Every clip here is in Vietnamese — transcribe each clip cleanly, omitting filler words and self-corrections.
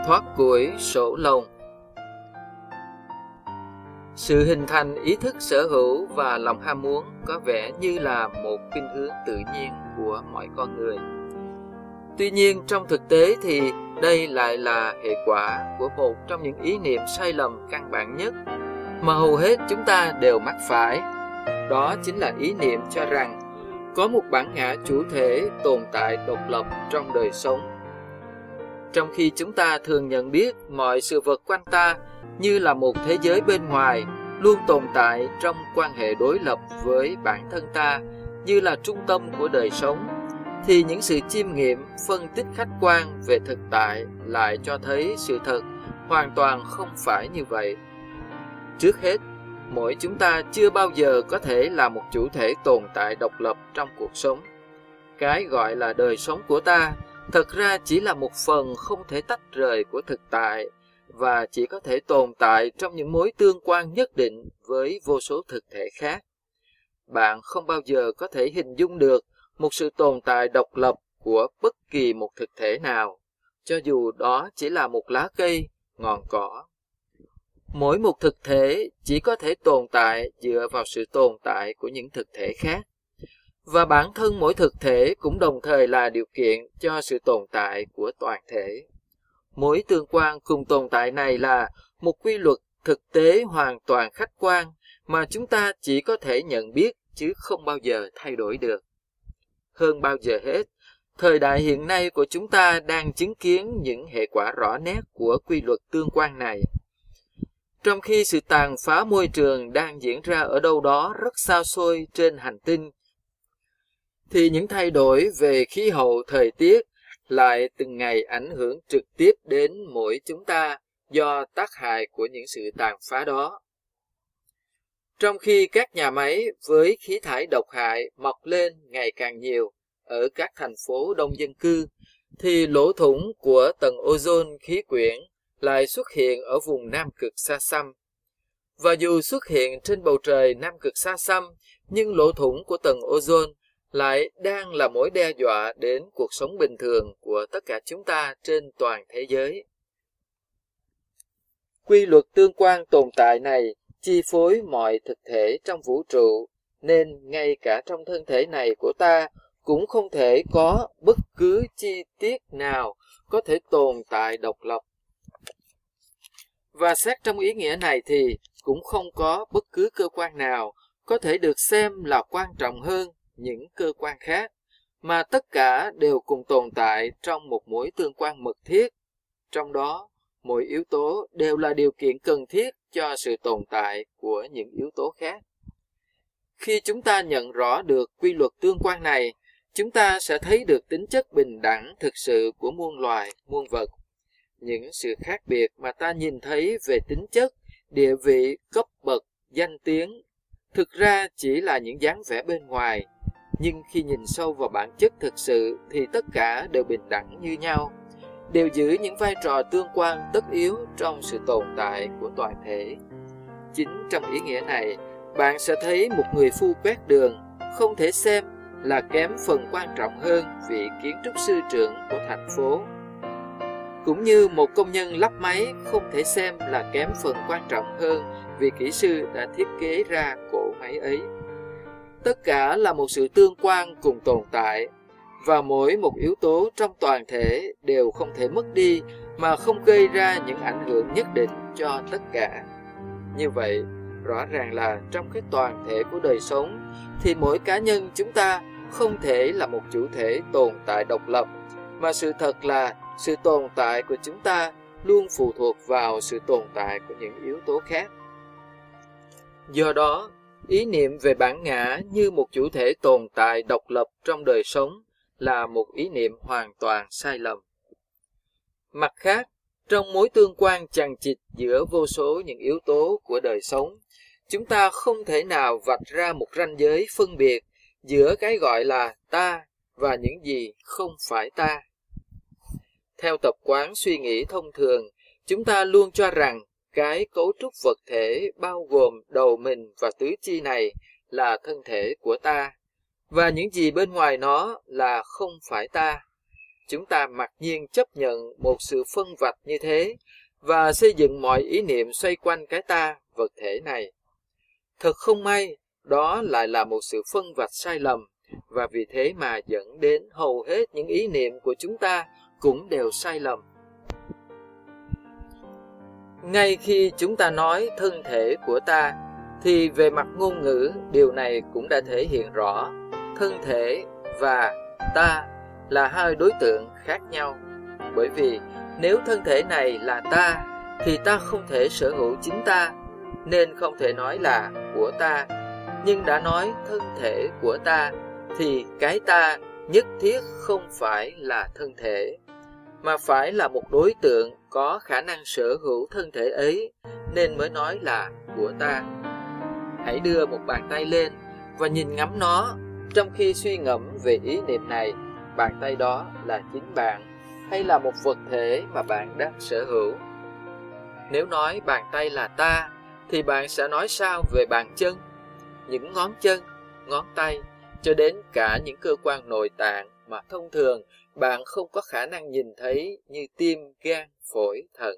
thoát củi sổ lồng. Sự hình thành ý thức sở hữu và lòng ham muốn có vẻ như là một khuynh hướng tự nhiên của mọi con người. Tuy nhiên, trong thực tế thì đây lại là hệ quả của một trong những ý niệm sai lầm căn bản nhất mà hầu hết chúng ta đều mắc phải. Đó chính là ý niệm cho rằng có một bản ngã chủ thể tồn tại độc lập trong đời sống. Trong khi chúng ta thường nhận biết mọi sự vật quanh ta như là một thế giới bên ngoài, luôn tồn tại trong quan hệ đối lập với bản thân ta như là trung tâm của đời sống, thì những sự chiêm nghiệm, phân tích khách quan về thực tại lại cho thấy sự thật hoàn toàn không phải như vậy. Trước hết, mỗi chúng ta chưa bao giờ có thể là một chủ thể tồn tại độc lập trong cuộc sống. Cái gọi là đời sống của ta thật ra chỉ là một phần không thể tách rời của thực tại và chỉ có thể tồn tại trong những mối tương quan nhất định với vô số thực thể khác. Bạn không bao giờ có thể hình dung được một sự tồn tại độc lập của bất kỳ một thực thể nào, cho dù đó chỉ là một lá cây, ngọn cỏ. Mỗi một thực thể chỉ có thể tồn tại dựa vào sự tồn tại của những thực thể khác. Và bản thân mỗi thực thể cũng đồng thời là điều kiện cho sự tồn tại của toàn thể. Mối tương quan cùng tồn tại này là một quy luật thực tế hoàn toàn khách quan mà chúng ta chỉ có thể nhận biết chứ không bao giờ thay đổi được. Hơn bao giờ hết, thời đại hiện nay của chúng ta đang chứng kiến những hệ quả rõ nét của quy luật tương quan này. Trong khi sự tàn phá môi trường đang diễn ra ở đâu đó rất xa xôi trên hành tinh, thì những thay đổi về khí hậu thời tiết lại từng ngày ảnh hưởng trực tiếp đến mỗi chúng ta do tác hại của những sự tàn phá đó. Trong khi các nhà máy với khí thải độc hại mọc lên ngày càng nhiều ở các thành phố đông dân cư, thì lỗ thủng của tầng ozone khí quyển lại xuất hiện ở vùng Nam Cực xa xăm. Và dù xuất hiện trên bầu trời Nam Cực xa xăm, nhưng lỗ thủng của tầng ozone lại đang là mối đe dọa đến cuộc sống bình thường của tất cả chúng ta trên toàn thế giới. Quy luật tương quan tồn tại này chi phối mọi thực thể trong vũ trụ, nên ngay cả trong thân thể này của ta cũng không thể có bất cứ chi tiết nào có thể tồn tại độc lập. Và xét trong ý nghĩa này thì cũng không có bất cứ cơ quan nào có thể được xem là quan trọng hơn những cơ quan khác, mà tất cả đều cùng tồn tại trong một mối tương quan mật thiết. Trong đó, mỗi yếu tố đều là điều kiện cần thiết cho sự tồn tại của những yếu tố khác. Khi chúng ta nhận rõ được quy luật tương quan này, chúng ta sẽ thấy được tính chất bình đẳng thực sự của muôn loài, muôn vật. Những sự khác biệt mà ta nhìn thấy về tính chất, địa vị, cấp bậc, danh tiếng, thực ra chỉ là những dáng vẻ bên ngoài, nhưng khi nhìn sâu vào bản chất thực sự thì tất cả đều bình đẳng như nhau, đều giữ những vai trò tương quan tất yếu trong sự tồn tại của toàn thể. Chính trong ý nghĩa này, bạn sẽ thấy một người phu quét đường không thể xem là kém phần quan trọng hơn vị kiến trúc sư trưởng của thành phố, cũng như một công nhân lắp máy không thể xem là kém phần quan trọng hơn vị kỹ sư đã thiết kế ra cỗ máy ấy. Tất cả là một sự tương quan cùng tồn tại, và mỗi một yếu tố trong toàn thể đều không thể mất đi mà không gây ra những ảnh hưởng nhất định cho tất cả. Như vậy, rõ ràng là trong cái toàn thể của đời sống thì mỗi cá nhân chúng ta không thể là một chủ thể tồn tại độc lập, mà sự thật là sự tồn tại của chúng ta luôn phụ thuộc vào sự tồn tại của những yếu tố khác. Do đó, ý niệm về bản ngã như một chủ thể tồn tại độc lập trong đời sống là một ý niệm hoàn toàn sai lầm. Mặt khác, trong mối tương quan chằng chịt giữa vô số những yếu tố của đời sống, chúng ta không thể nào vạch ra một ranh giới phân biệt giữa cái gọi là ta và những gì không phải ta. Theo tập quán suy nghĩ thông thường, chúng ta luôn cho rằng cái cấu trúc vật thể bao gồm đầu mình và tứ chi này là thân thể của ta, và những gì bên ngoài nó là không phải ta. chúng ta mặc nhiên chấp nhận một sự phân vạch như thế và xây dựng mọi ý niệm xoay quanh cái ta vật thể này. Thật không may, đó lại là một sự phân vạch sai lầm, và vì thế mà dẫn đến hầu hết những ý niệm của chúng ta cũng đều sai lầm. Ngay khi chúng ta nói thân thể của ta, thì về mặt ngôn ngữ, điều này cũng đã thể hiện rõ. Thân thể và ta là hai đối tượng khác nhau. Bởi vì nếu thân thể này là ta, thì ta không thể sở hữu chính ta, nên không thể nói là của ta. Nhưng đã nói thân thể của ta, thì cái ta nhất thiết không phải là thân thể, mà phải là một đối tượng có khả năng sở hữu thân thể ấy, nên mới nói là của ta. Hãy đưa một bàn tay lên và nhìn ngắm nó. Trong khi suy ngẫm về ý niệm này, bàn tay đó là chính bạn, hay là một vật thể mà bạn đang sở hữu? Nếu nói bàn tay là ta, thì bạn sẽ nói sao về bàn chân, những ngón chân, ngón tay, cho đến cả những cơ quan nội tạng mà thông thường bạn không có khả năng nhìn thấy như tim, gan, phổi, thận?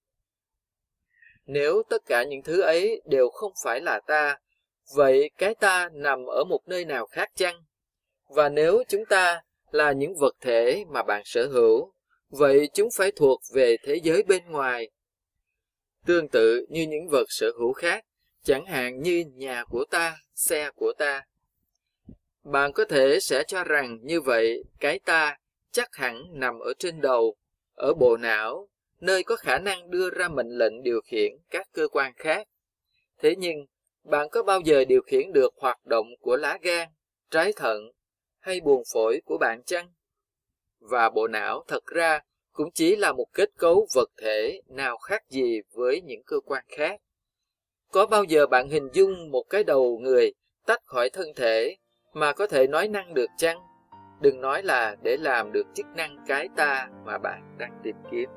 Nếu tất cả những thứ ấy đều không phải là ta, vậy cái ta nằm ở một nơi nào khác chăng? Và nếu chúng ta là những vật thể mà bạn sở hữu, vậy chúng phải thuộc về thế giới bên ngoài. Tương tự như những vật sở hữu khác, chẳng hạn như nhà của ta, xe của ta. Bạn có thể sẽ cho rằng như vậy cái ta chắc hẳn nằm ở trên đầu, ở bộ não, nơi có khả năng đưa ra mệnh lệnh điều khiển các cơ quan khác. Thế nhưng, bạn có bao giờ điều khiển được hoạt động của lá gan, trái thận hay buồng phổi của bạn chăng? Và bộ não thật ra cũng chỉ là một kết cấu vật thể nào khác gì với những cơ quan khác. Có bao giờ bạn hình dung một cái đầu người tách khỏi thân thể mà có thể nói năng được chăng? Đừng nói là để làm được chức năng cái ta mà bạn đang tìm kiếm.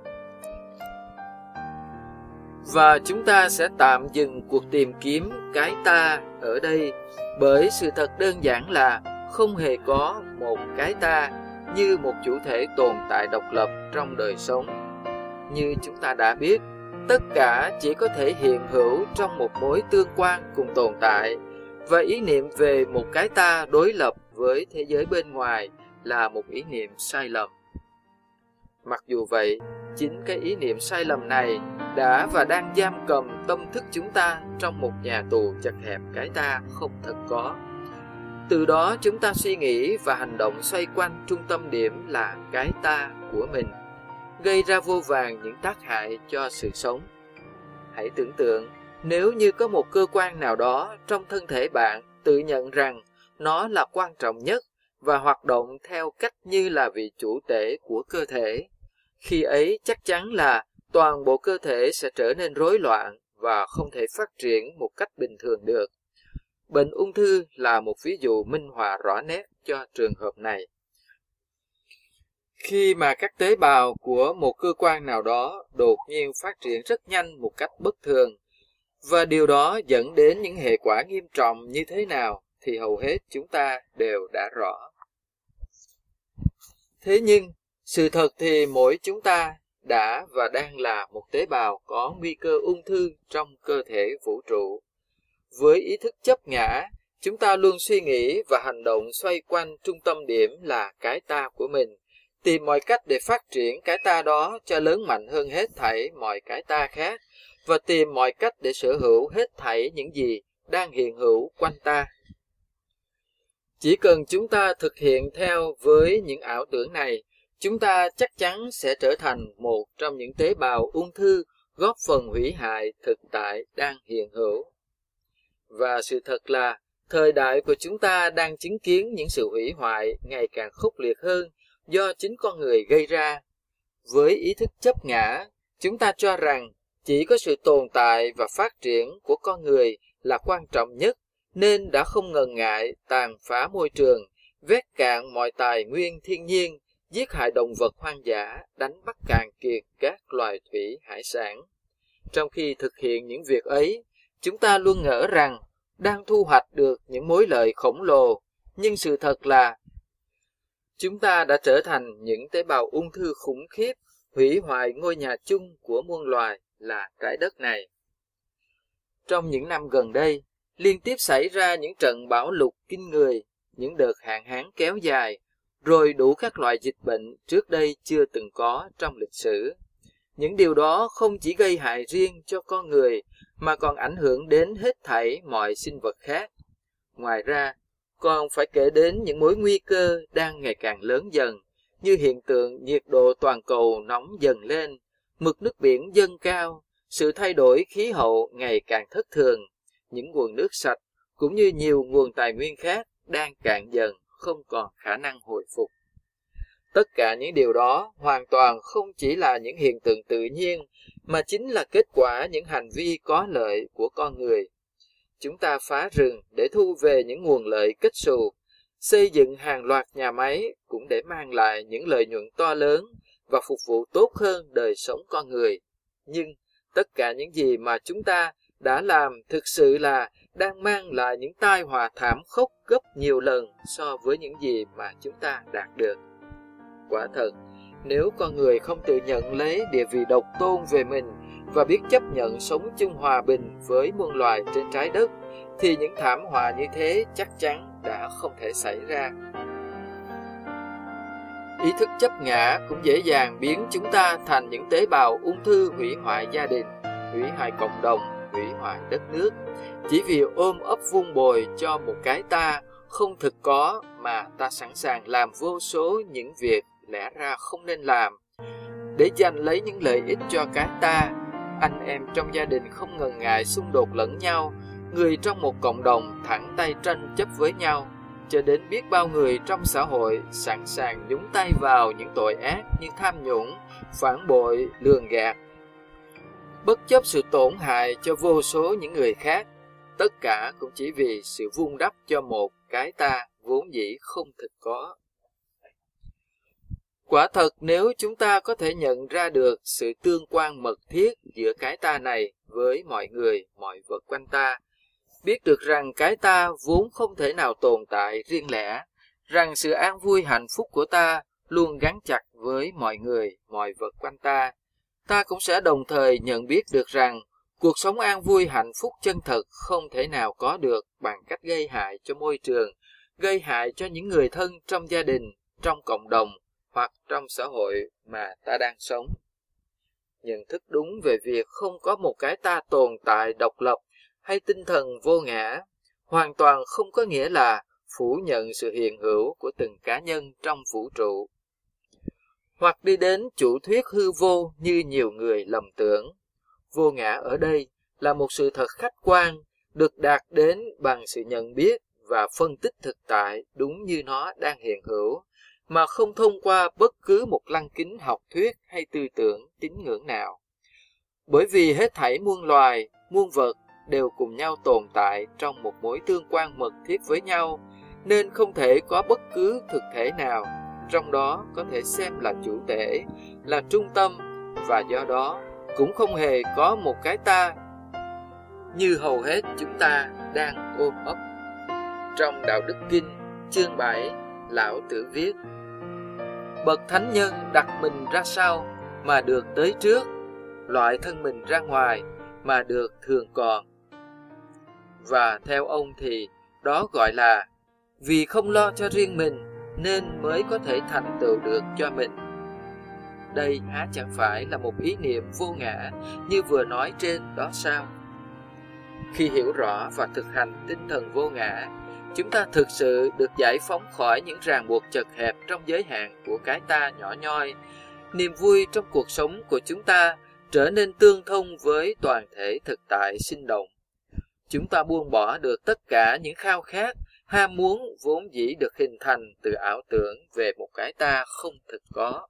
Và chúng ta sẽ tạm dừng cuộc tìm kiếm cái ta ở đây, bởi sự thật đơn giản là không hề có một cái ta như một chủ thể tồn tại độc lập trong đời sống. Như chúng ta đã biết, tất cả chỉ có thể hiện hữu trong một mối tương quan cùng tồn tại, và ý niệm về một cái ta đối lập với thế giới bên ngoài là một ý niệm sai lầm. Mặc dù vậy, chính cái ý niệm sai lầm này đã và đang giam cầm tâm thức chúng ta trong một nhà tù chật hẹp cái ta không thật có. Từ đó chúng ta suy nghĩ và hành động xoay quanh trung tâm điểm là cái ta của mình, gây ra vô vàn những tác hại cho sự sống. Hãy tưởng tượng, nếu như có một cơ quan nào đó trong thân thể bạn tự nhận rằng nó là quan trọng nhất và hoạt động theo cách như là vị chủ tể của cơ thể, khi ấy chắc chắn là toàn bộ cơ thể sẽ trở nên rối loạn và không thể phát triển một cách bình thường được. Bệnh ung thư là một ví dụ minh họa rõ nét cho trường hợp này. Khi mà các tế bào của một cơ quan nào đó đột nhiên phát triển rất nhanh một cách bất thường, và điều đó dẫn đến những hệ quả nghiêm trọng như thế nào thì hầu hết chúng ta đều đã rõ. Thế nhưng, sự thật thì mỗi chúng ta đã và đang là một tế bào có nguy cơ ung thư trong cơ thể vũ trụ. Với ý thức chấp ngã, chúng ta luôn suy nghĩ và hành động xoay quanh trung tâm điểm là cái ta của mình, tìm mọi cách để phát triển cái ta đó cho lớn mạnh hơn hết thảy mọi cái ta khác, và tìm mọi cách để sở hữu hết thảy những gì đang hiện hữu quanh ta. Chỉ cần chúng ta thực hiện theo với những ảo tưởng này, chúng ta chắc chắn sẽ trở thành một trong những tế bào ung thư góp phần hủy hại thực tại đang hiện hữu. Và sự thật là thời đại của chúng ta đang chứng kiến những sự hủy hoại ngày càng khốc liệt hơn do chính con người gây ra. Với ý thức chấp ngã, chúng ta cho rằng chỉ có sự tồn tại và phát triển của con người là quan trọng nhất, nên đã không ngần ngại tàn phá môi trường, vét cạn mọi tài nguyên thiên nhiên, giết hại động vật hoang dã, đánh bắt cạn kiệt các loài thủy hải sản. Trong khi thực hiện những việc ấy, chúng ta luôn ngỡ rằng đang thu hoạch được những mối lợi khổng lồ, nhưng sự thật là Chúng ta đã trở thành những tế bào ung thư khủng khiếp, hủy hoại ngôi nhà chung của muôn loài là trái đất này. Trong những năm gần đây, liên tiếp xảy ra những trận bão lụt kinh người, những đợt hạn hán kéo dài, rồi đủ các loại dịch bệnh trước đây chưa từng có trong lịch sử. Những điều đó không chỉ gây hại riêng cho con người, mà còn ảnh hưởng đến hết thảy mọi sinh vật khác. Ngoài ra, còn phải kể đến những mối nguy cơ đang ngày càng lớn dần, như hiện tượng nhiệt độ toàn cầu nóng dần lên, mực nước biển dâng cao, sự thay đổi khí hậu ngày càng thất thường, những nguồn nước sạch cũng như nhiều nguồn tài nguyên khác đang cạn dần, không còn khả năng hồi phục. Tất cả những điều đó hoàn toàn không chỉ là những hiện tượng tự nhiên, mà chính là kết quả những hành vi có lợi của con người. Chúng ta phá rừng để thu về những nguồn lợi kết xù, xây dựng hàng loạt nhà máy cũng để mang lại những lợi nhuận to lớn và phục vụ tốt hơn đời sống con người. Nhưng tất cả những gì mà chúng ta đã làm thực sự là đang mang lại những tai họa thảm khốc gấp nhiều lần so với những gì mà chúng ta đạt được. Quả thật, nếu con người không tự nhận lấy địa vị độc tôn về mình và biết chấp nhận sống chung hòa bình với muôn loài trên trái đất, thì những thảm họa như thế chắc chắn đã không thể xảy ra. Ý thức chấp ngã cũng dễ dàng biến chúng ta thành những tế bào ung thư hủy hoại gia đình, hủy hoại cộng đồng, hủy hoại đất nước, chỉ vì ôm ấp vun bồi cho một cái ta không thực có mà ta sẵn sàng làm vô số những việc lẽ ra không nên làm. Để giành lấy những lợi ích cho cái ta, anh em trong gia đình không ngần ngại xung đột lẫn nhau, người trong một cộng đồng thẳng tay tranh chấp với nhau, cho đến biết bao người trong xã hội sẵn sàng nhúng tay vào những tội ác như tham nhũng, phản bội, lường gạt, bất chấp sự tổn hại cho vô số những người khác. Tất cả cũng chỉ vì sự vun đắp cho một cái ta vốn dĩ không thực có. Quả thật, nếu chúng ta có thể nhận ra được sự tương quan mật thiết giữa cái ta này với mọi người, mọi vật quanh ta, biết được rằng cái ta vốn không thể nào tồn tại riêng lẻ, rằng sự an vui hạnh phúc của ta luôn gắn chặt với mọi người, mọi vật quanh ta, ta cũng sẽ đồng thời nhận biết được rằng cuộc sống an vui hạnh phúc chân thật không thể nào có được bằng cách gây hại cho môi trường, gây hại cho những người thân trong gia đình, trong cộng đồng hoặc trong xã hội mà ta đang sống. Nhận thức đúng về việc không có một cái ta tồn tại độc lập hay tinh thần vô ngã hoàn toàn không có nghĩa là phủ nhận sự hiện hữu của từng cá nhân trong vũ trụ, hoặc đi đến chủ thuyết hư vô như nhiều người lầm tưởng. Vô ngã ở đây là một sự thật khách quan được đạt đến bằng sự nhận biết và phân tích thực tại đúng như nó đang hiện hữu, mà không thông qua bất cứ một lăng kính học thuyết hay tư tưởng tín ngưỡng nào. Bởi vì hết thảy muôn loài, muôn vật đều cùng nhau tồn tại trong một mối tương quan mật thiết với nhau, nên không thể có bất cứ thực thể nào trong đó có thể xem là chủ thể, là trung tâm, và do đó cũng không hề có một cái ta như hầu hết chúng ta đang ôm ấp. Trong Đạo Đức Kinh, chương 7, Lão Tử viết: bậc thánh nhân đặt mình ra sau mà được tới trước, loại thân mình ra ngoài mà được thường còn. Và theo ông thì đó gọi là vì không lo cho riêng mình nên mới có thể thành tựu được cho mình. Đây há chẳng phải là một ý niệm vô ngã như vừa nói trên đó sao? Khi hiểu rõ và thực hành tinh thần vô ngã, chúng ta thực sự được giải phóng khỏi những ràng buộc chật hẹp trong giới hạn của cái ta nhỏ nhoi. Niềm vui trong cuộc sống của chúng ta trở nên tương thông với toàn thể thực tại sinh động. Chúng ta buông bỏ được tất cả những khao khát, ham muốn vốn dĩ được hình thành từ ảo tưởng về một cái ta không thực có.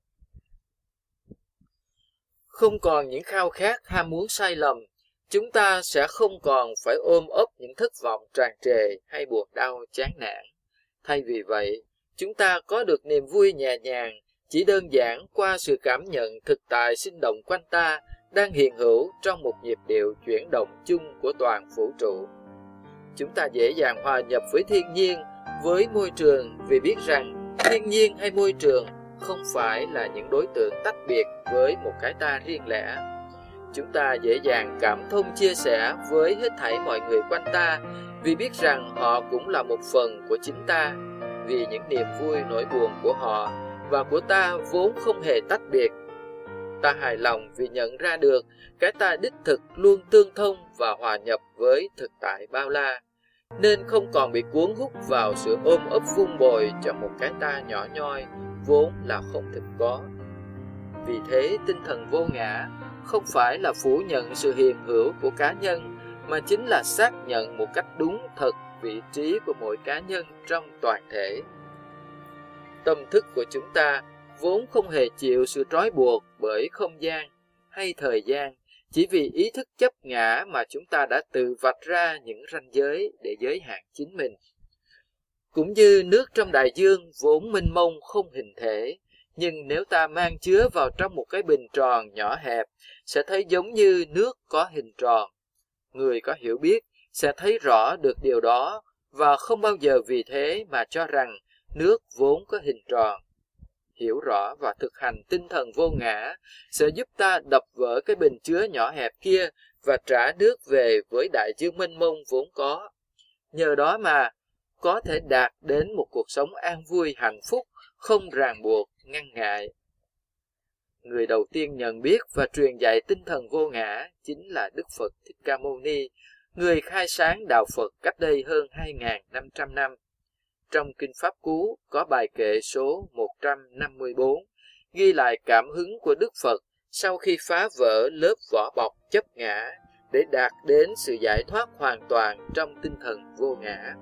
Không còn những khao khát, ham muốn sai lầm, chúng ta sẽ không còn phải ôm ấp những thất vọng tràn trề hay buồn đau chán nản. Thay vì vậy, chúng ta có được niềm vui nhẹ nhàng chỉ đơn giản qua sự cảm nhận thực tại sinh động quanh ta đang hiện hữu trong một nhịp điệu chuyển động chung của toàn vũ trụ. Chúng ta dễ dàng hòa nhập với thiên nhiên, với môi trường vì biết rằng Thiên nhiên hay môi trường không phải là những đối tượng tách biệt với một cái ta riêng lẻ. Chúng ta dễ dàng cảm thông chia sẻ với hết thảy mọi người quanh ta vì biết rằng họ cũng là một phần của chính ta, vì những niềm vui nỗi buồn của họ và của ta vốn không hề tách biệt. Ta hài lòng vì nhận ra được cái ta đích thực luôn tương thông và hòa nhập với thực tại bao la, nên không còn bị cuốn hút vào sự ôm ấp vun bồi cho một cái ta nhỏ nhoi vốn là không thực có. Vì thế tinh thần vô ngã không phải là phủ nhận sự hiện hữu của cá nhân, mà chính là xác nhận một cách đúng thật vị trí của mỗi cá nhân trong toàn thể. Tâm thức của chúng ta vốn không hề chịu sự trói buộc bởi không gian hay thời gian, chỉ vì ý thức chấp ngã mà chúng ta đã tự vạch ra những ranh giới để giới hạn chính mình. Cũng như nước trong đại dương vốn mênh mông không hình thể, nhưng nếu ta mang chứa vào trong một cái bình tròn nhỏ hẹp, sẽ thấy giống như nước có hình tròn. Người có hiểu biết sẽ thấy rõ được điều đó và không bao giờ vì thế mà cho rằng nước vốn có hình tròn. Hiểu rõ và thực hành tinh thần vô ngã sẽ giúp ta đập vỡ cái bình chứa nhỏ hẹp kia và trả nước về với đại dương mênh mông vốn có. Nhờ đó mà có thể đạt đến một cuộc sống an vui hạnh phúc, không ràng buộc, ngăn ngại. Người đầu tiên nhận biết và truyền dạy tinh thần vô ngã chính là Đức Phật Thích Ca Mâu Ni, người khai sáng đạo Phật cách đây hơn 2.500 năm. Trong Kinh Pháp Cú có bài kệ số 154, ghi lại cảm hứng của Đức Phật sau khi phá vỡ lớp vỏ bọc chấp ngã để đạt đến sự giải thoát hoàn toàn trong tinh thần vô ngã.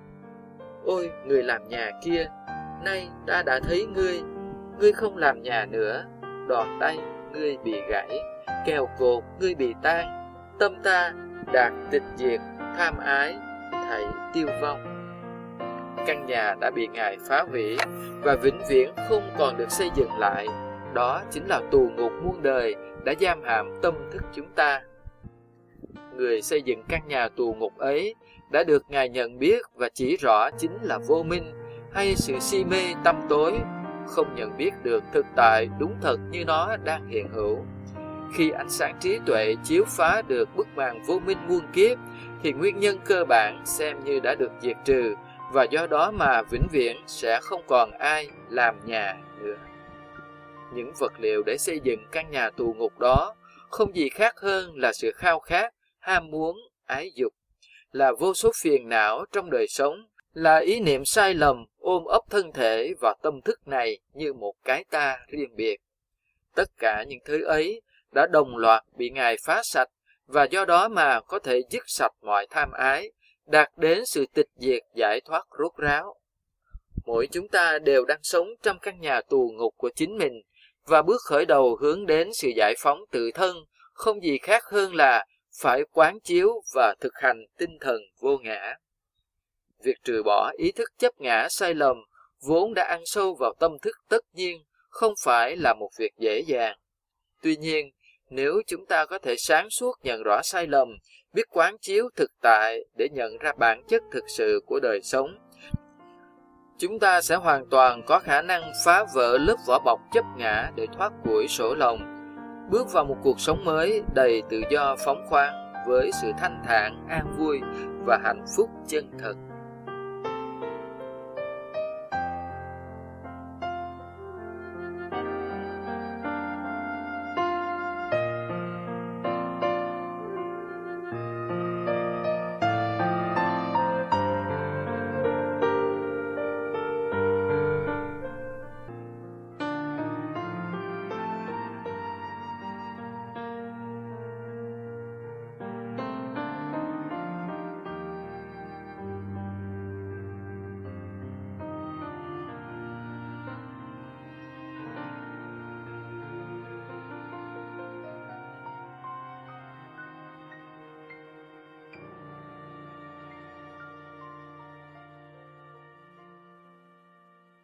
Ôi người làm nhà kia, nay ta đã thấy ngươi không làm nhà nữa, đòn tay ngươi bị gãy, kèo cột ngươi bị tan, tâm ta đạt tịch diệt, tham ái thảy tiêu vong. Căn nhà đã bị Ngài phá hủy và vĩnh viễn không còn được xây dựng lại. Đó chính là tù ngục muôn đời đã giam hãm tâm thức chúng ta. Người xây dựng căn nhà tù ngục ấy đã được Ngài nhận biết và chỉ rõ chính là vô minh hay sự si mê tăm tối, không nhận biết được thực tại đúng thật như nó đang hiện hữu. Khi ánh sáng trí tuệ chiếu phá được bức màn vô minh muôn kiếp, thì nguyên nhân cơ bản xem như đã được diệt trừ, và do đó mà vĩnh viễn sẽ không còn ai làm nhà nữa. Những vật liệu để xây dựng căn nhà tù ngục đó không gì khác hơn là sự khao khát, ham muốn, ái dục, là vô số phiền não trong đời sống, là ý niệm sai lầm ôm ấp thân thể và tâm thức này như một cái ta riêng biệt. Tất cả những thứ ấy đã đồng loạt bị Ngài phá sạch, và do đó mà có thể dứt sạch mọi tham ái, đạt đến sự tịch diệt giải thoát rốt ráo. Mỗi chúng ta đều đang sống trong căn nhà tù ngục của chính mình, và bước khởi đầu hướng đến sự giải phóng tự thân không gì khác hơn là phải quán chiếu và thực hành tinh thần vô ngã. Việc trừ bỏ ý thức chấp ngã sai lầm vốn đã ăn sâu vào tâm thức tất nhiên không phải là một việc dễ dàng. Tuy nhiên, nếu chúng ta có thể sáng suốt nhận rõ sai lầm, biết quán chiếu thực tại để nhận ra bản chất thực sự của đời sống, chúng ta sẽ hoàn toàn có khả năng phá vỡ lớp vỏ bọc chấp ngã để thoát củi sổ lòng, bước vào một cuộc sống mới đầy tự do phóng khoáng với sự thanh thản, an vui và hạnh phúc chân thật.